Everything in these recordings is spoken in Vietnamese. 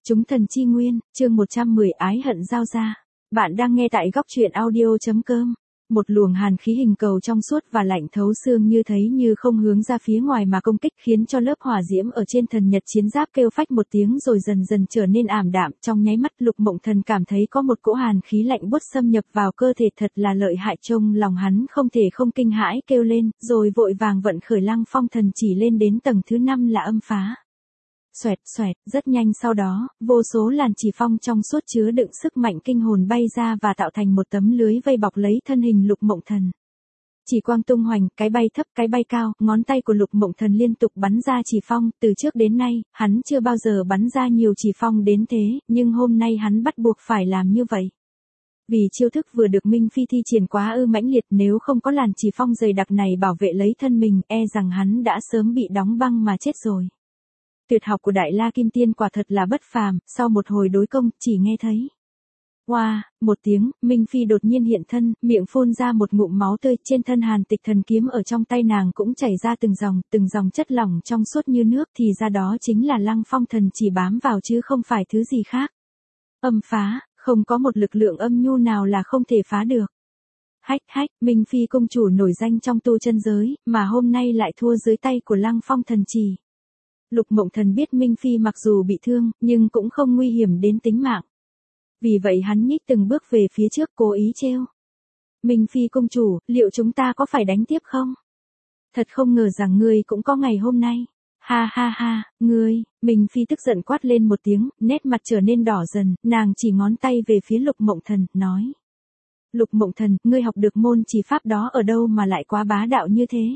Chúng thần chi nguyên, chương 110 ái hận giao ra. Bạn đang nghe tại góc truyện audio.com. Một luồng hàn khí hình cầu trong suốt và lạnh thấu xương như thấy như không hướng ra phía ngoài mà công kích, khiến cho lớp hỏa diễm ở trên thần nhật chiến giáp kêu phách một tiếng rồi dần dần trở nên ảm đạm. Trong nháy mắt Lục Mộng Thần cảm thấy có một cỗ hàn khí lạnh buốt xâm nhập vào cơ thể, thật là lợi hại. Trong lòng hắn không thể không kinh hãi kêu lên, rồi vội vàng vận khởi Lăng Phong Thần chỉ lên đến tầng thứ 5 là âm phá. Xoẹt xoẹt, rất nhanh sau đó, vô số làn chỉ phong trong suốt chứa đựng sức mạnh kinh hồn bay ra và tạo thành một tấm lưới vây bọc lấy thân hình Lục Mộng Thần. Chỉ quang tung hoành, cái bay thấp cái bay cao, ngón tay của Lục Mộng Thần liên tục bắn ra chỉ phong, từ trước đến nay, hắn chưa bao giờ bắn ra nhiều chỉ phong đến thế, nhưng hôm nay hắn bắt buộc phải làm như vậy. Vì chiêu thức vừa được Minh Phi thi triển quá mãnh liệt, nếu không có làn chỉ phong dày đặc này bảo vệ lấy thân mình, e rằng hắn đã sớm bị đóng băng mà chết rồi. Tuyệt học của Đại La Kim Tiên quả thật là bất phàm, sau một hồi đối công, chỉ nghe thấy oa, một tiếng, Minh Phi đột nhiên hiện thân, miệng phun ra một ngụm máu tươi, trên thân Hàn Tịch Thần kiếm ở trong tay nàng cũng chảy ra từng dòng chất lỏng trong suốt như nước, thì ra đó chính là Lăng Phong Thần chỉ bám vào chứ không phải thứ gì khác. Âm phá, không có một lực lượng âm nhu nào là không thể phá được. Hách hách, Minh Phi công chủ nổi danh trong tu chân giới, mà hôm nay lại thua dưới tay của Lăng Phong Thần chỉ. Lục Mộng Thần biết Minh Phi mặc dù bị thương, nhưng cũng không nguy hiểm đến tính mạng. Vì vậy hắn nhích từng bước về phía trước cố ý trêu. Minh Phi công chủ, liệu chúng ta có phải đánh tiếp không? Thật không ngờ rằng ngươi cũng có ngày hôm nay. Ha ha ha, ngươi, Minh Phi tức giận quát lên một tiếng, nét mặt trở nên đỏ dần, nàng chỉ ngón tay về phía Lục Mộng Thần, nói. Lục Mộng Thần, ngươi học được môn chỉ pháp đó ở đâu mà lại quá bá đạo như thế?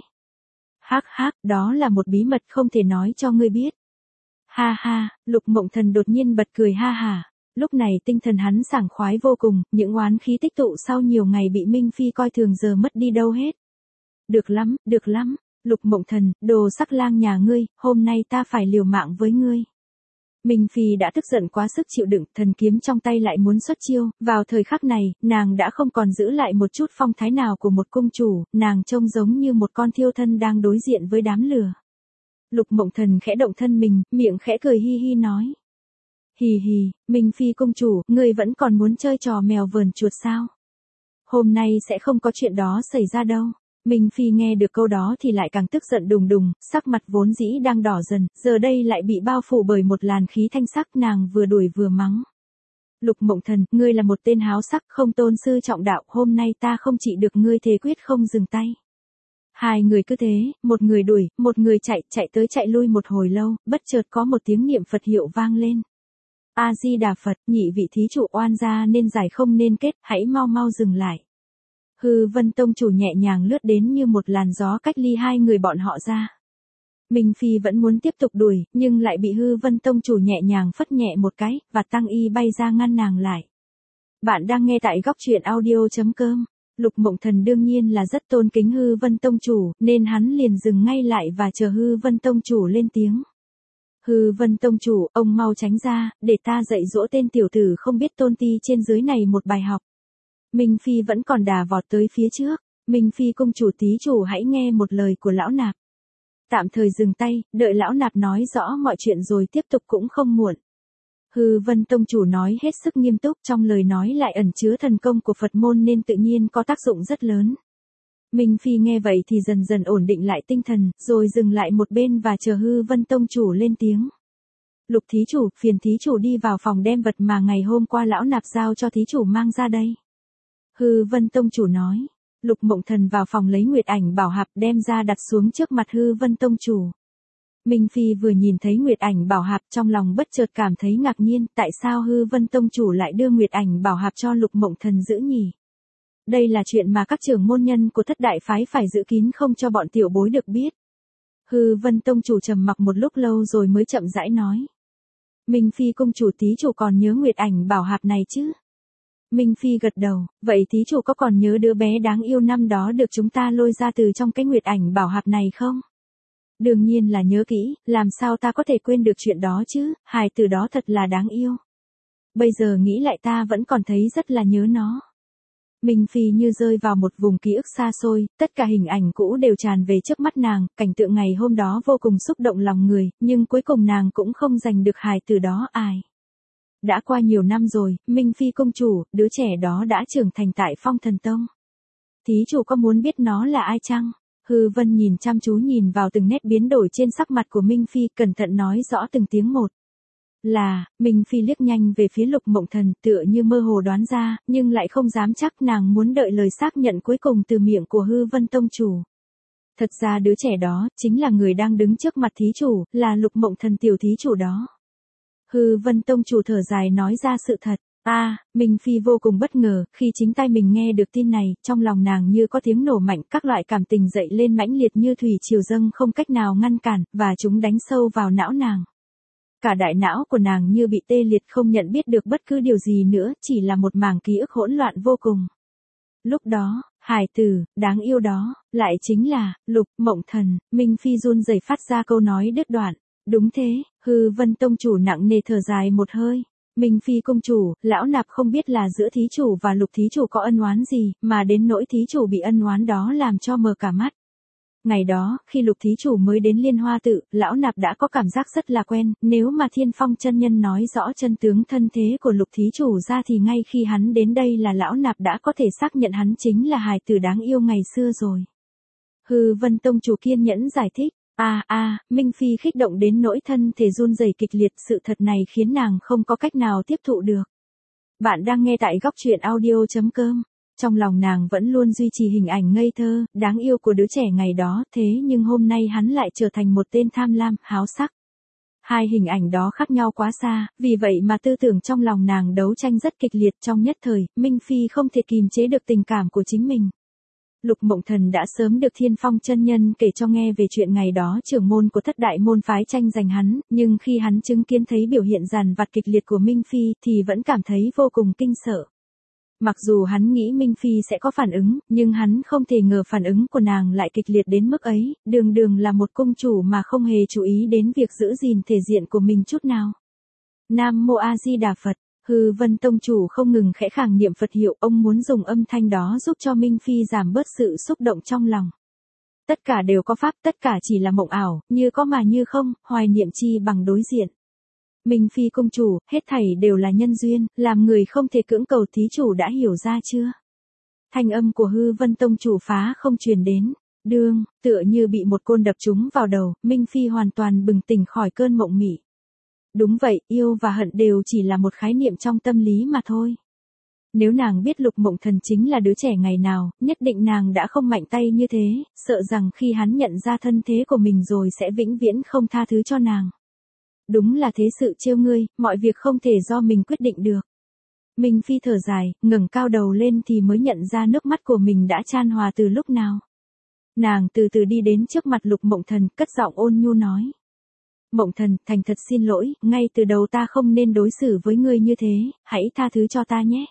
Hắc hắc, đó là một bí mật không thể nói cho ngươi biết. Ha ha, Lục Mộng Thần đột nhiên bật cười ha ha. Lúc này tinh thần hắn sảng khoái vô cùng, những oán khí tích tụ sau nhiều ngày bị Minh Phi coi thường giờ mất đi đâu hết. Được lắm, Lục Mộng Thần, đồ sắc lang nhà ngươi, hôm nay ta phải liều mạng với ngươi. Minh Phi đã tức giận quá sức chịu đựng, thần kiếm trong tay lại muốn xuất chiêu, vào thời khắc này, nàng đã không còn giữ lại một chút phong thái nào của một công chủ, nàng trông giống như một con thiêu thân đang đối diện với đám lửa. Lục Mộng Thần khẽ động thân mình, miệng khẽ cười hi hi nói. Hì hì, Minh Phi công chủ, ngươi vẫn còn muốn chơi trò mèo vờn chuột sao? Hôm nay sẽ không có chuyện đó xảy ra đâu. Minh Phi nghe được câu đó thì lại càng tức giận đùng đùng, sắc mặt vốn dĩ đang đỏ dần, giờ đây lại bị bao phủ bởi một làn khí thanh sắc, nàng vừa đuổi vừa mắng. Lục Mộng Thần, ngươi là một tên háo sắc, không tôn sư trọng đạo, hôm nay ta không trị được ngươi thế quyết không dừng tay. Hai người cứ thế, một người đuổi, một người chạy tới chạy lui một hồi lâu, bất chợt có một tiếng niệm Phật hiệu vang lên. A-di-đà Phật, nhị vị thí chủ oan gia nên giải không nên kết, hãy mau mau dừng lại. Hư Vân Tông chủ nhẹ nhàng lướt đến như một làn gió cách ly hai người bọn họ ra. Minh Phi vẫn muốn tiếp tục đuổi, nhưng lại bị Hư Vân Tông chủ nhẹ nhàng phất nhẹ một cái, và Tăng Y bay ra ngăn nàng lại. Bạn đang nghe tại góc truyện audio.com. Lục Mộng Thần đương nhiên là rất tôn kính Hư Vân Tông chủ, nên hắn liền dừng ngay lại và chờ Hư Vân Tông chủ lên tiếng. Hư Vân Tông chủ, ông mau tránh ra, để ta dạy dỗ tên tiểu tử không biết tôn ti trên dưới này một bài học. Minh Phi vẫn còn đà vọt tới phía trước. Minh Phi công chủ tí chủ hãy nghe một lời của lão nạp. Tạm thời dừng tay, đợi lão nạp nói rõ mọi chuyện rồi tiếp tục cũng không muộn. Hư Vân Tông chủ nói hết sức nghiêm túc, trong lời nói lại ẩn chứa thần công của Phật môn nên tự nhiên có tác dụng rất lớn. Minh Phi nghe vậy thì dần dần ổn định lại tinh thần, rồi dừng lại một bên và chờ Hư Vân Tông chủ lên tiếng. Lục thí chủ, phiền thí chủ đi vào phòng đem vật mà ngày hôm qua lão nạp giao cho thí chủ mang ra đây. Hư Vân Tông chủ nói. Lục Mộng Thần vào phòng lấy Nguyệt Ảnh Bảo Hạp đem ra đặt xuống trước mặt Hư Vân Tông chủ. Minh Phi vừa nhìn thấy Nguyệt Ảnh Bảo Hạp trong lòng bất chợt cảm thấy ngạc nhiên, tại sao Hư Vân Tông chủ lại đưa Nguyệt Ảnh Bảo Hạp cho Lục Mộng Thần giữ nhỉ? Đây là chuyện mà các trưởng môn nhân của thất đại phái phải giữ kín không cho bọn tiểu bối được biết. Hư Vân Tông chủ trầm mặc một lúc lâu rồi mới chậm rãi nói. Minh Phi công chủ tí chủ còn nhớ Nguyệt Ảnh Bảo Hạp này chứ? Minh Phi gật đầu, vậy thí chủ có còn nhớ đứa bé đáng yêu năm đó được chúng ta lôi ra từ trong cái Nguyệt Ảnh Bảo Hạp này không? Đương nhiên là nhớ kỹ, làm sao ta có thể quên được chuyện đó chứ, hài tử đó thật là đáng yêu. Bây giờ nghĩ lại ta vẫn còn thấy rất là nhớ nó. Minh Phi như rơi vào một vùng ký ức xa xôi, tất cả hình ảnh cũ đều tràn về trước mắt nàng, cảnh tượng ngày hôm đó vô cùng xúc động lòng người, nhưng cuối cùng nàng cũng không giành được hài tử đó ai. Đã qua nhiều năm rồi, Minh Phi công chủ, đứa trẻ đó đã trưởng thành tại Phong Thần Tông. Thí chủ có muốn biết nó là ai chăng? Hư Vân nhìn chăm chú nhìn vào từng nét biến đổi trên sắc mặt của Minh Phi, cẩn thận nói rõ từng tiếng một. Minh Phi liếc nhanh về phía Lục Mộng Thần, tựa như mơ hồ đoán ra, nhưng lại không dám chắc, nàng muốn đợi lời xác nhận cuối cùng từ miệng của Hư Vân tông chủ. Thật ra đứa trẻ đó, chính là người đang đứng trước mặt thí chủ, là Lục Mộng Thần tiểu thí chủ đó. Hư Vân tông chủ thở dài nói ra sự thật. Minh Phi vô cùng bất ngờ, khi chính tai mình nghe được tin này, trong lòng nàng như có tiếng nổ mạnh, các loại cảm tình dậy lên mãnh liệt như thủy triều dâng không cách nào ngăn cản, và chúng đánh sâu vào não nàng. Cả đại não của nàng như bị tê liệt, không nhận biết được bất cứ điều gì nữa, chỉ là một mảng ký ức hỗn loạn vô cùng. Lúc đó, hài tử, đáng yêu đó, lại chính là, Lục Mộng Thần. Minh Phi run rẩy phát ra câu nói đứt đoạn. Đúng thế, Hư Vân tông chủ nặng nề thở dài một hơi. Minh Phi công chủ, lão nạp không biết là giữa thí chủ và Lục thí chủ có ân oán gì, mà đến nỗi thí chủ bị ân oán đó làm cho mờ cả mắt. Ngày đó, khi Lục thí chủ mới đến Liên Hoa tự, lão nạp đã có cảm giác rất là quen, nếu mà Thiên Phong chân nhân nói rõ chân tướng thân thế của Lục thí chủ ra thì ngay khi hắn đến đây là lão nạp đã có thể xác nhận hắn chính là hài tử đáng yêu ngày xưa rồi. Hư Vân tông chủ kiên nhẫn giải thích. Minh Phi kích động đến nỗi thân thể run rẩy kịch liệt, sự thật này khiến nàng không có cách nào tiếp thụ được. Bạn đang nghe tại góc truyện audio.com. Trong lòng nàng vẫn luôn duy trì hình ảnh ngây thơ, đáng yêu của đứa trẻ ngày đó, thế nhưng hôm nay hắn lại trở thành một tên tham lam, háo sắc. Hai hình ảnh đó khác nhau quá xa, vì vậy mà tư tưởng trong lòng nàng đấu tranh rất kịch liệt. Trong nhất thời, Minh Phi không thể kìm chế được tình cảm của chính mình. Lục Mộng Thần đã sớm được Thiên Phong chân nhân kể cho nghe về chuyện ngày đó trưởng môn của thất đại môn phái tranh giành hắn, nhưng khi hắn chứng kiến thấy biểu hiện dằn vặt kịch liệt của Minh Phi thì vẫn cảm thấy vô cùng kinh sợ. Mặc dù hắn nghĩ Minh Phi sẽ có phản ứng, nhưng hắn không thể ngờ phản ứng của nàng lại kịch liệt đến mức ấy, đường đường là một công chủ mà không hề chú ý đến việc giữ gìn thể diện của mình chút nào. Nam Mô A Di Đà Phật. Hư Vân tông chủ không ngừng khẽ khàng niệm Phật hiệu, ông muốn dùng âm thanh đó giúp cho Minh Phi giảm bớt sự xúc động trong lòng. Tất cả đều có pháp, tất cả chỉ là mộng ảo, như có mà như không, hoài niệm chi bằng đối diện. Minh Phi công chủ, hết thảy đều là nhân duyên, làm người không thể cưỡng cầu, thí chủ đã hiểu ra chưa? Thanh âm của Hư Vân tông chủ phá không truyền đến. Đương, tựa như bị một côn đập trúng vào đầu, Minh Phi hoàn toàn bừng tỉnh khỏi cơn mộng mị. Đúng vậy, yêu và hận đều chỉ là một khái niệm trong tâm lý mà thôi. Nếu nàng biết Lục Mộng Thần chính là đứa trẻ ngày nào, nhất định nàng đã không mạnh tay như thế, sợ rằng khi hắn nhận ra thân thế của mình rồi sẽ vĩnh viễn không tha thứ cho nàng. Đúng là thế sự trêu ngươi, mọi việc không thể do mình quyết định được. Minh Phi thở dài, ngẩng cao đầu lên thì mới nhận ra nước mắt của mình đã chan hòa từ lúc nào. Nàng từ từ đi đến trước mặt Lục Mộng Thần, cất giọng ôn nhu nói. Mộng Thần, thành thật xin lỗi, ngay từ đầu ta không nên đối xử với ngươi như thế, hãy tha thứ cho ta nhé.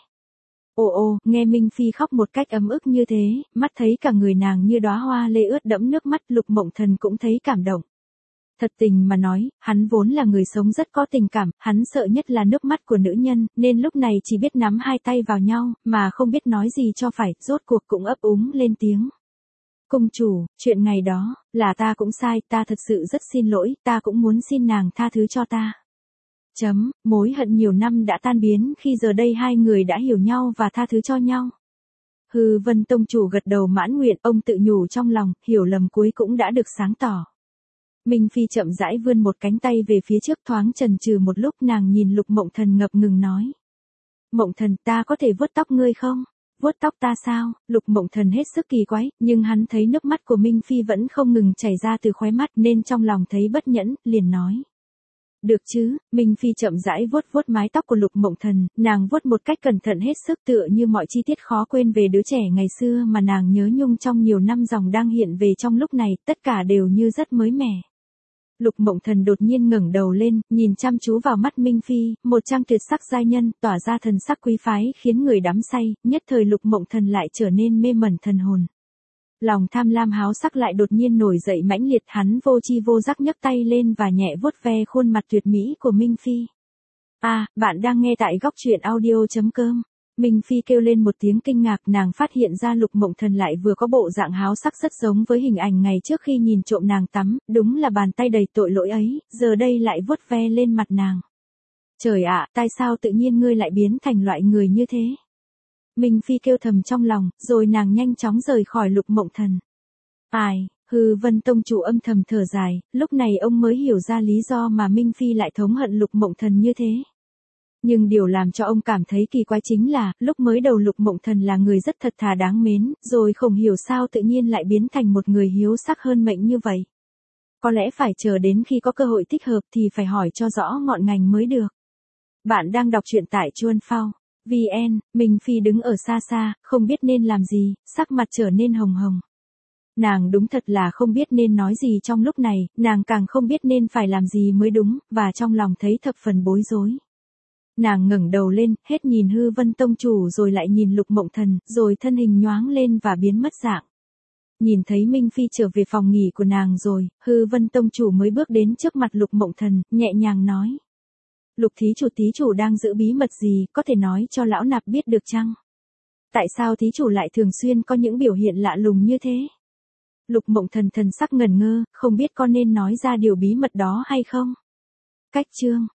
Nghe Minh Phi khóc một cách ấm ức như thế, mắt thấy cả người nàng như đóa hoa lê ướt đẫm nước mắt, Lục Mộng Thần cũng thấy cảm động. Thật tình mà nói, hắn vốn là người sống rất có tình cảm, hắn sợ nhất là nước mắt của nữ nhân, nên lúc này chỉ biết nắm hai tay vào nhau, mà không biết nói gì cho phải, rốt cuộc cũng ấp úng lên tiếng. Công chủ, chuyện ngày đó, là ta cũng sai, ta thật sự rất xin lỗi, ta cũng muốn xin nàng tha thứ cho ta. Mối hận nhiều năm đã tan biến khi giờ đây hai người đã hiểu nhau và tha thứ cho nhau. Hư Vân tông chủ gật đầu mãn nguyện, ông tự nhủ trong lòng, hiểu lầm cuối cũng đã được sáng tỏ. Minh Phi chậm rãi vươn một cánh tay về phía trước, thoáng chần chừ một lúc, nàng nhìn Lục Mộng Thần ngập ngừng nói. Mộng Thần, ta có thể vuốt tóc ngươi không? Vuốt tóc ta sao? Lục Mộng Thần hết sức kỳ quái, nhưng hắn thấy nước mắt của Minh Phi vẫn không ngừng chảy ra từ khóe mắt nên trong lòng thấy bất nhẫn, liền nói. Được chứ, Minh Phi chậm rãi vuốt vuốt mái tóc của Lục Mộng Thần, nàng vuốt một cách cẩn thận hết sức, tựa như mọi chi tiết khó quên về đứa trẻ ngày xưa mà nàng nhớ nhung trong nhiều năm dòng đang hiện về trong lúc này, tất cả đều như rất mới mẻ. Lục Mộng Thần đột nhiên ngẩng đầu lên, nhìn chăm chú vào mắt Minh Phi, một trang tuyệt sắc giai nhân, tỏa ra thần sắc quý phái khiến người đắm say, nhất thời Lục Mộng Thần lại trở nên mê mẩn thần hồn. Lòng tham lam háo sắc lại đột nhiên nổi dậy mãnh liệt, hắn vô chi vô giác nhấc tay lên và nhẹ vuốt ve khuôn mặt tuyệt mỹ của Minh Phi. Bạn đang nghe tại góc truyện audio.com. Minh Phi kêu lên một tiếng kinh ngạc, nàng phát hiện ra Lục Mộng Thần lại vừa có bộ dạng háo sắc rất giống với hình ảnh ngày trước khi nhìn trộm nàng tắm, đúng là bàn tay đầy tội lỗi ấy, giờ đây lại vuốt ve lên mặt nàng. Trời ạ, tại sao tự nhiên ngươi lại biến thành loại người như thế? Minh Phi kêu thầm trong lòng, rồi nàng nhanh chóng rời khỏi Lục Mộng Thần. Ai, Hư Vân Tông chủ âm thầm thở dài, lúc này ông mới hiểu ra lý do mà Minh Phi lại thống hận Lục Mộng Thần như thế. Nhưng điều làm cho ông cảm thấy kỳ quái chính là, lúc mới đầu Lục Mộng Thần là người rất thật thà đáng mến, rồi không hiểu sao tự nhiên lại biến thành một người hiếu sắc hơn mệnh như vậy. Có lẽ phải chờ đến khi có cơ hội thích hợp thì phải hỏi cho rõ ngọn ngành mới được. Bạn đang đọc truyện tại Chuan Phao. VN, Minh Phi đứng ở xa xa, không biết nên làm gì, sắc mặt trở nên hồng hồng. Nàng đúng thật là không biết nên nói gì trong lúc này, nàng càng không biết nên phải làm gì mới đúng, và trong lòng thấy thập phần bối rối. Nàng ngẩng đầu lên, hết nhìn Hư Vân Tông chủ rồi lại nhìn Lục Mộng Thần, rồi thân hình nhoáng lên và biến mất dạng. Nhìn thấy Minh Phi trở về phòng nghỉ của nàng rồi, Hư Vân Tông chủ mới bước đến trước mặt Lục Mộng Thần, nhẹ nhàng nói. Lục thí chủ đang giữ bí mật gì, có thể nói cho lão nạp biết được chăng? Tại sao thí chủ lại thường xuyên có những biểu hiện lạ lùng như thế? Lục Mộng Thần thần sắc ngẩn ngơ, không biết có nên nói ra điều bí mật đó hay không? Cách chương